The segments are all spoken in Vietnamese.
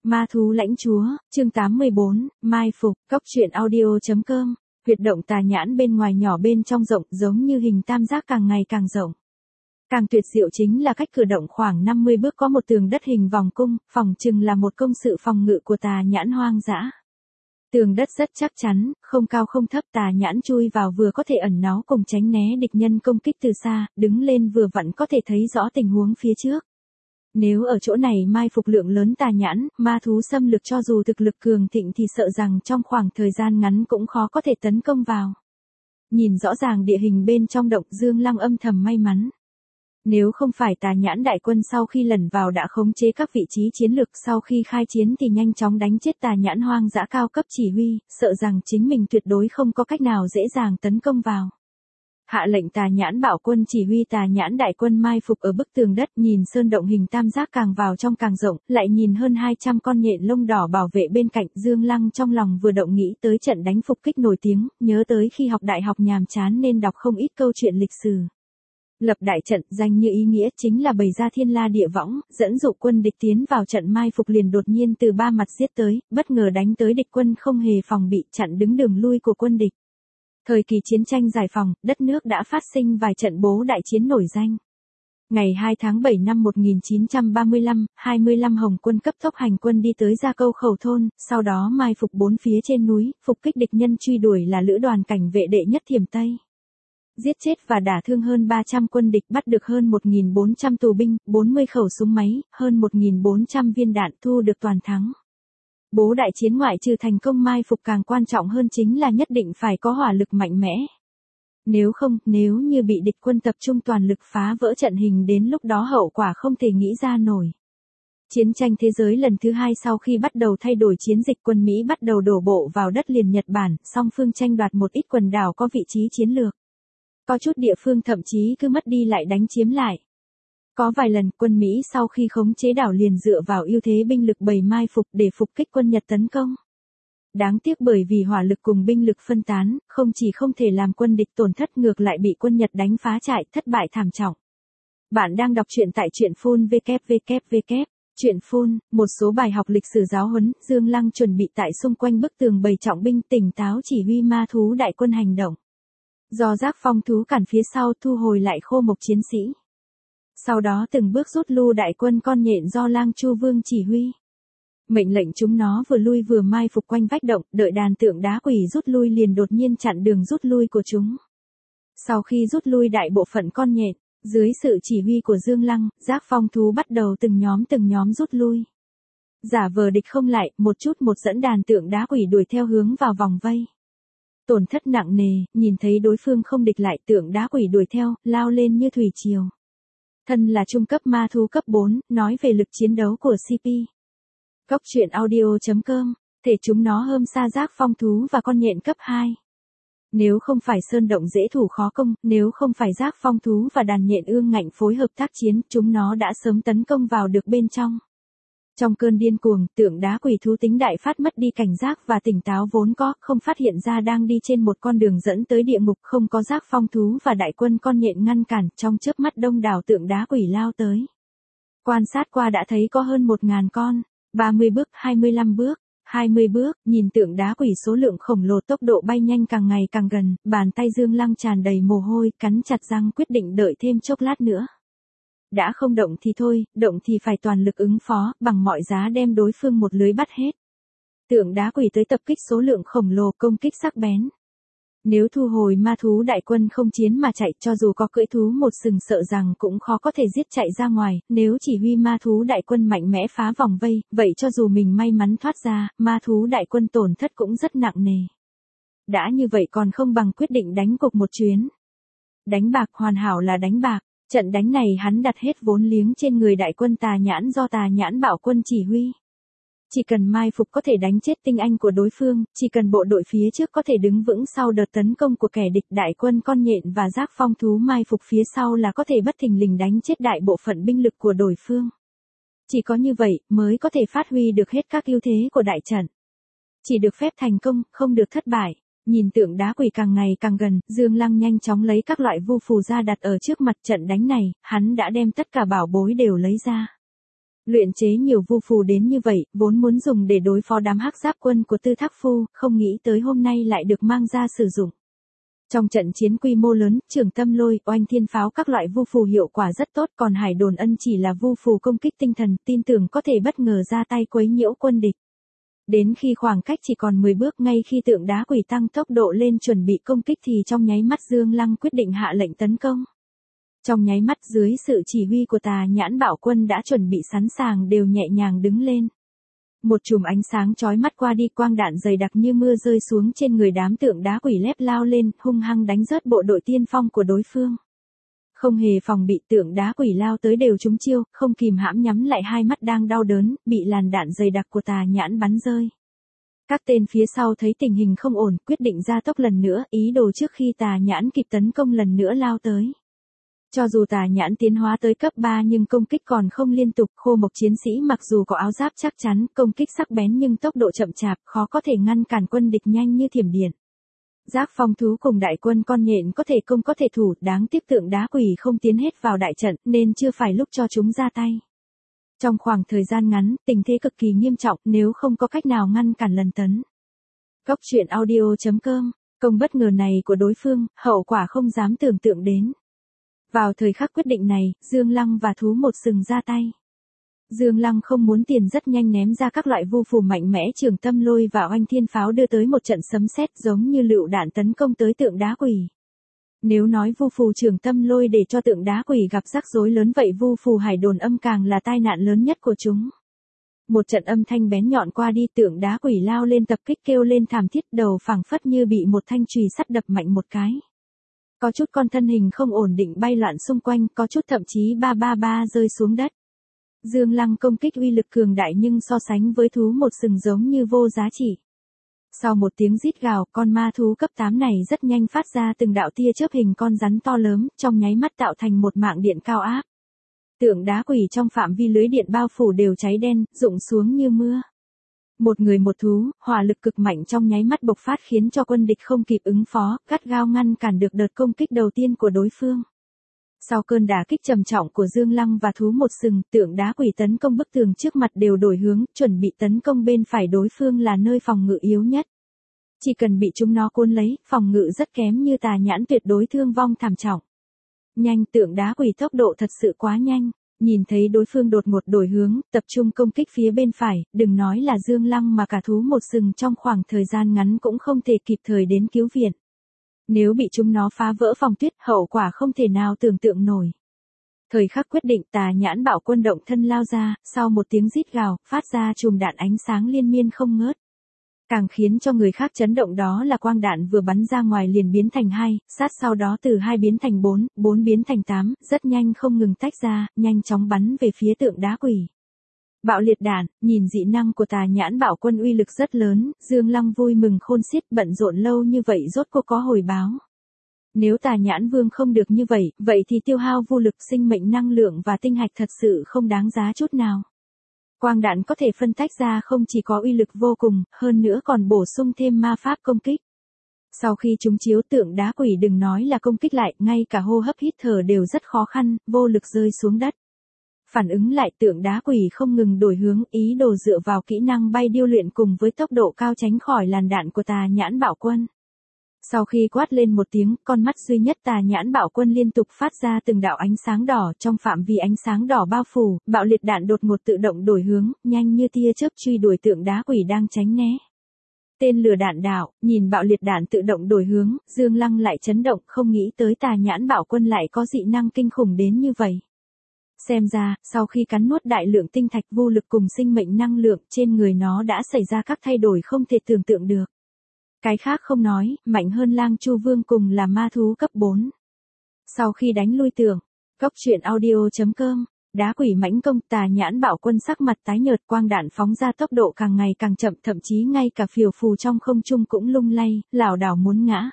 Ma thú lãnh chúa, chương 84, mai phục, cốc truyện audio.com, huyệt động tà nhãn bên ngoài nhỏ bên trong rộng giống như hình tam giác càng ngày càng rộng. Càng tuyệt diệu chính là cách cử động khoảng 50 bước có một tường đất hình vòng cung, phòng chừng là một công sự phòng ngự của tà nhãn hoang dã. Tường đất rất chắc chắn, không cao không thấp, tà nhãn chui vào vừa có thể ẩn náu cùng tránh né địch nhân công kích từ xa, đứng lên vừa vặn có thể thấy rõ tình huống phía trước. Nếu ở chỗ này mai phục lượng lớn tà nhãn, ma thú xâm lược cho dù thực lực cường thịnh thì sợ rằng trong khoảng thời gian ngắn cũng khó có thể tấn công vào. Nhìn rõ ràng địa hình bên trong động, Dương Lăng âm thầm may mắn. Nếu không phải tà nhãn đại quân sau khi lẩn vào đã khống chế các vị trí chiến lược, sau khi khai chiến thì nhanh chóng đánh chết tà nhãn hoang dã cao cấp chỉ huy, sợ rằng chính mình tuyệt đối không có cách nào dễ dàng tấn công vào. Hạ lệnh tà nhãn bảo quân chỉ huy tà nhãn đại quân mai phục ở bức tường đất, nhìn sơn động hình tam giác càng vào trong càng rộng, lại nhìn hơn 200 con nhện lông đỏ bảo vệ bên cạnh. Dương Lăng trong lòng vừa động nghĩ tới trận đánh phục kích nổi tiếng, nhớ tới khi học đại học nhàm chán nên đọc không ít câu chuyện lịch sử. Lập đại trận danh như ý nghĩa chính là bày ra thiên la địa võng, dẫn dụ quân địch tiến vào trận mai phục liền đột nhiên từ ba mặt giết tới, bất ngờ đánh tới địch quân không hề phòng bị, chặn đứng đường lui của quân địch. Thời kỳ chiến tranh giải phóng, đất nước đã phát sinh vài trận bố đại chiến nổi danh. Ngày 2 tháng 7 năm 1935, 25 Hồng quân cấp tốc hành quân đi tới Gia Câu Khẩu thôn, sau đó mai phục bốn phía trên núi, phục kích địch nhân truy đuổi là lữ đoàn cảnh vệ đệ nhất Thiểm Tây. Giết chết và đả thương hơn 300 quân địch, bắt được hơn 1.400 tù binh, 40 khẩu súng máy, hơn 1.400 viên đạn, thu được toàn thắng. Bố đại chiến ngoại trừ thành công mai phục càng quan trọng hơn chính là nhất định phải có hỏa lực mạnh mẽ. Nếu như bị địch quân tập trung toàn lực phá vỡ trận hình đến lúc đó hậu quả không thể nghĩ ra nổi. Chiến tranh thế giới lần thứ hai sau khi bắt đầu thay đổi chiến dịch, quân Mỹ bắt đầu đổ bộ vào đất liền Nhật Bản, song phương tranh đoạt một ít quần đảo có vị trí chiến lược. Có chút địa phương thậm chí cứ mất đi lại đánh chiếm lại. Có vài lần quân Mỹ sau khi khống chế đảo liền dựa vào ưu thế binh lực bày mai phục để phục kích quân Nhật tấn công. Đáng tiếc bởi vì hỏa lực cùng binh lực phân tán, không chỉ không thể làm quân địch tổn thất, ngược lại bị quân Nhật đánh phá trại, thất bại thảm trọng. Bạn đang đọc truyện tại truyện phun www. Truyện phun, một số bài học lịch sử giáo huấn. Dương Lăng chuẩn bị tại xung quanh bức tường bày trọng binh, tỉnh táo chỉ huy ma thú đại quân hành động. Do giác phong thú cản phía sau, thu hồi lại khô mộc chiến sĩ. Sau đó từng bước rút lui đại quân con nhện do Lang Chu Vương chỉ huy. Mệnh lệnh chúng nó vừa lui vừa mai phục quanh vách động, đợi đàn tượng đá quỷ rút lui liền đột nhiên chặn đường rút lui của chúng. Sau khi rút lui đại bộ phận con nhện, dưới sự chỉ huy của Dương Lăng, giác phong thú bắt đầu từng nhóm rút lui. Giả vờ địch không lại, một chút một dẫn đàn tượng đá quỷ đuổi theo hướng vào vòng vây. Tổn thất nặng nề, nhìn thấy đối phương không địch lại, tượng đá quỷ đuổi theo, lao lên như thủy triều. Thân là trung cấp ma thú cấp 4, nói về lực chiến đấu của CP. Cốc truyện audio.com, thể chúng nó hơn xa giác phong thú và con nhện cấp 2. Nếu không phải sơn động dễ thủ khó công, nếu không phải giác phong thú và đàn nhện ương ngạnh phối hợp tác chiến, chúng nó đã sớm tấn công vào được bên trong. Trong cơn điên cuồng, tượng đá quỷ thú tính đại phát mất đi cảnh giác và tỉnh táo vốn có, không phát hiện ra đang đi trên một con đường dẫn tới địa ngục, không có giác phong thú và đại quân con nhện ngăn cản, trong chớp mắt đông đảo tượng đá quỷ lao tới. Quan sát qua đã thấy có hơn 1.000 con, 30 bước, 25 bước, 20 bước, nhìn tượng đá quỷ số lượng khổng lồ, tốc độ bay nhanh càng ngày càng gần, bàn tay Dương Lăng tràn đầy mồ hôi, cắn chặt răng quyết định đợi thêm chốc lát nữa. Đã không động thì thôi, động thì phải toàn lực ứng phó, bằng mọi giá đem đối phương một lưới bắt hết. Tượng đá quỷ tới tập kích số lượng khổng lồ, công kích sắc bén. Nếu thu hồi ma thú đại quân không chiến mà chạy, cho dù có cưỡi thú một sừng sợ rằng cũng khó có thể giết chạy ra ngoài. Nếu chỉ huy ma thú đại quân mạnh mẽ phá vòng vây, vậy cho dù mình may mắn thoát ra, ma thú đại quân tổn thất cũng rất nặng nề. Đã như vậy còn không bằng quyết định đánh cuộc một chuyến. Đánh bạc, hoàn hảo là đánh bạc. Trận đánh này hắn đặt hết vốn liếng trên người đại quân tà nhãn do tà nhãn bảo quân chỉ huy. Chỉ cần mai phục có thể đánh chết tinh anh của đối phương, chỉ cần bộ đội phía trước có thể đứng vững sau đợt tấn công của kẻ địch, đại quân con nhện và giác phong thú mai phục phía sau là có thể bất thình lình đánh chết đại bộ phận binh lực của đối phương. Chỉ có như vậy mới có thể phát huy được hết các ưu thế của đại trận. Chỉ được phép thành công, không được thất bại. Nhìn tượng đá quỷ càng ngày càng gần, Dương Lăng nhanh chóng lấy các loại vu phù ra đặt ở trước mặt. Trận đánh này, hắn đã đem tất cả bảo bối đều lấy ra. Luyện chế nhiều vu phù đến như vậy, vốn muốn dùng để đối phó đám hắc giáp quân của Tư Thác Phu, không nghĩ tới hôm nay lại được mang ra sử dụng. Trong trận chiến quy mô lớn, Trường Tâm Lôi, Oanh Thiên Pháo các loại vu phù hiệu quả rất tốt, còn Hải Đồn Ân chỉ là vu phù công kích tinh thần, tin tưởng có thể bất ngờ ra tay quấy nhiễu quân địch. Đến khi khoảng cách chỉ còn 10 bước, ngay khi tượng đá quỷ tăng tốc độ lên chuẩn bị công kích thì trong nháy mắt Dương Lăng quyết định hạ lệnh tấn công. Trong nháy mắt dưới sự chỉ huy của Tà Nhãn Bạo Quân đã chuẩn bị sẵn sàng đều nhẹ nhàng đứng lên. Một chùm ánh sáng chói mắt qua đi, quang đạn dày đặc như mưa rơi xuống trên người đám tượng đá quỷ lép lao lên, hung hăng đánh rớt bộ đội tiên phong của đối phương. Không hề phòng bị, tượng đá quỷ lao tới đều trúng chiêu, không kìm hãm nhắm lại hai mắt đang đau đớn, bị làn đạn dày đặc của Tà Nhãn bắn rơi. Các tên phía sau thấy tình hình không ổn, quyết định gia tốc lần nữa, ý đồ trước khi Tà Nhãn kịp tấn công lần nữa lao tới. Cho dù Tà Nhãn tiến hóa tới cấp 3 nhưng công kích còn không liên tục, Khô Mộc chiến sĩ mặc dù có áo giáp chắc chắn, công kích sắc bén nhưng tốc độ chậm chạp, khó có thể ngăn cản quân địch nhanh như thiểm điện. Giác Phong thú cùng đại quân con nhện có thể công có thể thủ, đáng tiếc tượng đá quỷ không tiến hết vào đại trận nên chưa phải lúc cho chúng ra tay. Trong khoảng thời gian ngắn, tình thế cực kỳ nghiêm trọng nếu không có cách nào ngăn cản lần tấn. Góc truyện audio.com, công bất ngờ này của đối phương, hậu quả không dám tưởng tượng đến. Vào thời khắc quyết định này, Dương Lăng và Thú Một Sừng ra tay. Dương Lăng không muốn tiền, rất nhanh ném ra các loại vu phù mạnh mẽ, Trường Tâm Lôi và Oanh Thiên Pháo đưa tới một trận sấm sét giống như lựu đạn tấn công tới tượng đá quỷ. Nếu nói vu phù Trường Tâm Lôi để cho tượng đá quỷ gặp rắc rối lớn, vậy vu phù Hải Đồn Âm càng là tai nạn lớn nhất của chúng. Một trận âm thanh bén nhọn qua đi, tượng đá quỷ lao lên tập kích kêu lên thảm thiết, đầu phảng phất như bị một thanh chùy sắt đập mạnh một cái. Có chút con thân hình không ổn định bay loạn xung quanh, có chút thậm chí ba rơi xuống đất. Dương Lăng công kích uy lực cường đại nhưng so sánh với Thú Một Sừng giống như vô giá trị. Sau một tiếng rít gào, con ma thú cấp 8 này rất nhanh phát ra từng đạo tia chớp hình con rắn to lớn, trong nháy mắt tạo thành một mạng điện cao áp. Tượng đá quỷ trong phạm vi lưới điện bao phủ đều cháy đen, rụng xuống như mưa. Một người một thú, hỏa lực cực mạnh trong nháy mắt bộc phát khiến cho quân địch không kịp ứng phó, gắt gao ngăn cản được đợt công kích đầu tiên của đối phương. Sau cơn đả kích trầm trọng của Dương Lăng và Thú Một Sừng, tượng đá quỷ tấn công bức tường trước mặt đều đổi hướng, chuẩn bị tấn công bên phải đối phương là nơi phòng ngự yếu nhất. Chỉ cần bị chúng nó cuốn lấy, phòng ngự rất kém như Tà Nhãn tuyệt đối thương vong thảm trọng. Nhanh, tượng đá quỷ tốc độ thật sự quá nhanh. Nhìn thấy đối phương đột ngột đổi hướng, tập trung công kích phía bên phải, đừng nói là Dương Lăng mà cả Thú Một Sừng trong khoảng thời gian ngắn cũng không thể kịp thời đến cứu viện. Nếu bị chúng nó phá vỡ phòng tuyết, hậu quả không thể nào tưởng tượng nổi. Thời khắc quyết định, Tà Nhãn Bạo Quân động thân lao ra, sau một tiếng rít gào, phát ra chùm đạn ánh sáng liên miên không ngớt. Càng khiến cho người khác chấn động đó là quang đạn vừa bắn ra ngoài liền biến thành 2, sát sau đó từ 2 biến thành 4, 4 biến thành 8, rất nhanh không ngừng tách ra, nhanh chóng bắn về phía tượng đá quỷ. Bạo liệt đạn, nhìn dị năng của Tà Nhãn Bạo Quân uy lực rất lớn, Dương Lăng vui mừng khôn xiết, bận rộn lâu như vậy rốt cuộc có hồi báo. Nếu Tà Nhãn Vương không được như vậy, vậy thì tiêu hao vô lực, sinh mệnh năng lượng và tinh hạch thật sự không đáng giá chút nào. Quang đạn có thể phân tách ra không chỉ có uy lực vô cùng, hơn nữa còn bổ sung thêm ma pháp công kích. Sau khi chúng chiếu, tượng đá quỷ đừng nói là công kích lại, ngay cả hô hấp hít thở đều rất khó khăn, vô lực rơi xuống đất. Phản ứng lại, tượng đá quỷ không ngừng đổi hướng, ý đồ dựa vào kỹ năng bay điêu luyện cùng với tốc độ cao tránh khỏi làn đạn của Tà Nhãn Bạo Quân. Sau khi quát lên một tiếng, con mắt duy nhất Tà Nhãn Bạo Quân liên tục phát ra từng đạo ánh sáng đỏ, trong phạm vi ánh sáng đỏ bao phủ, bạo liệt đạn đột ngột tự động đổi hướng, nhanh như tia chớp truy đuổi tượng đá quỷ đang tránh né. Tên lửa đạn đạo, nhìn bạo liệt đạn tự động đổi hướng, Dương Lăng lại chấn động, không nghĩ tới Tà Nhãn Bạo Quân lại có dị năng kinh khủng đến như vậy. Xem ra, sau khi cắn nuốt đại lượng tinh thạch vô lực cùng sinh mệnh năng lượng, trên người nó đã xảy ra các thay đổi không thể tưởng tượng được. Cái khác không nói, mạnh hơn Lang Chu Vương cùng là ma thú cấp 4. Sau khi đánh lui tượng, góc truyện audio.com, đá quỷ mãnh công, Tà Nhãn Bạo Quân sắc mặt tái nhợt, quang đạn phóng ra tốc độ càng ngày càng chậm, thậm chí ngay cả phiêu phù trong không trung cũng lung lay, lảo đảo muốn ngã.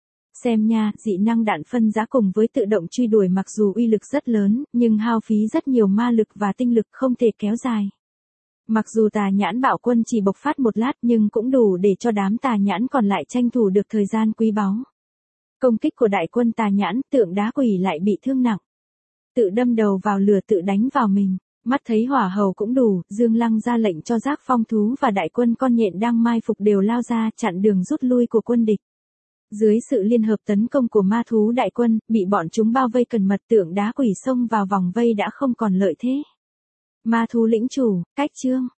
Xem nha, dị năng đạn phân giá cùng với tự động truy đuổi mặc dù uy lực rất lớn, nhưng hao phí rất nhiều ma lực và tinh lực, không thể kéo dài. Mặc dù Tà Nhãn Bạo Quân chỉ bộc phát một lát nhưng cũng đủ để cho đám Tà Nhãn còn lại tranh thủ được thời gian quý báu. Công kích của đại quân Tà Nhãn, tượng đá quỷ lại bị thương nặng. Tự đâm đầu vào lửa, tự đánh vào mình. Mắt thấy hỏa hầu cũng đủ, Dương Lăng ra lệnh cho Giác Phong thú và đại quân con nhện đang mai phục đều lao ra chặn đường rút lui của quân địch. Dưới sự liên hợp tấn công của ma thú đại quân, bị bọn chúng bao vây cần mật, Tượng Đá Quỷ xông vào vòng vây đã không còn lợi thế. Ma thú lĩnh chủ, cách chương.